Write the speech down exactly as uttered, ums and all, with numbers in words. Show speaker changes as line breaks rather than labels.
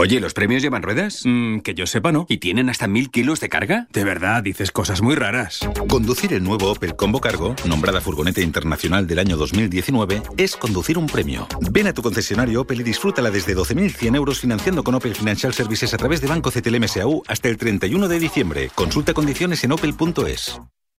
Oye, ¿los premios llevan ruedas?
Mm, que yo sepa, ¿no?
¿Y tienen hasta mil kilos de carga?
De verdad, dices cosas muy raras.
Conducir el nuevo Opel Combo Cargo, nombrada Furgoneta Internacional del año dos mil diecinueve, es conducir un premio. Ven a tu concesionario Opel y disfrútala desde doce mil cien euros financiando con Opel Financial Services a través de Banco C T L M S A U hasta el treinta y uno de diciembre. Consulta condiciones en opel punto es.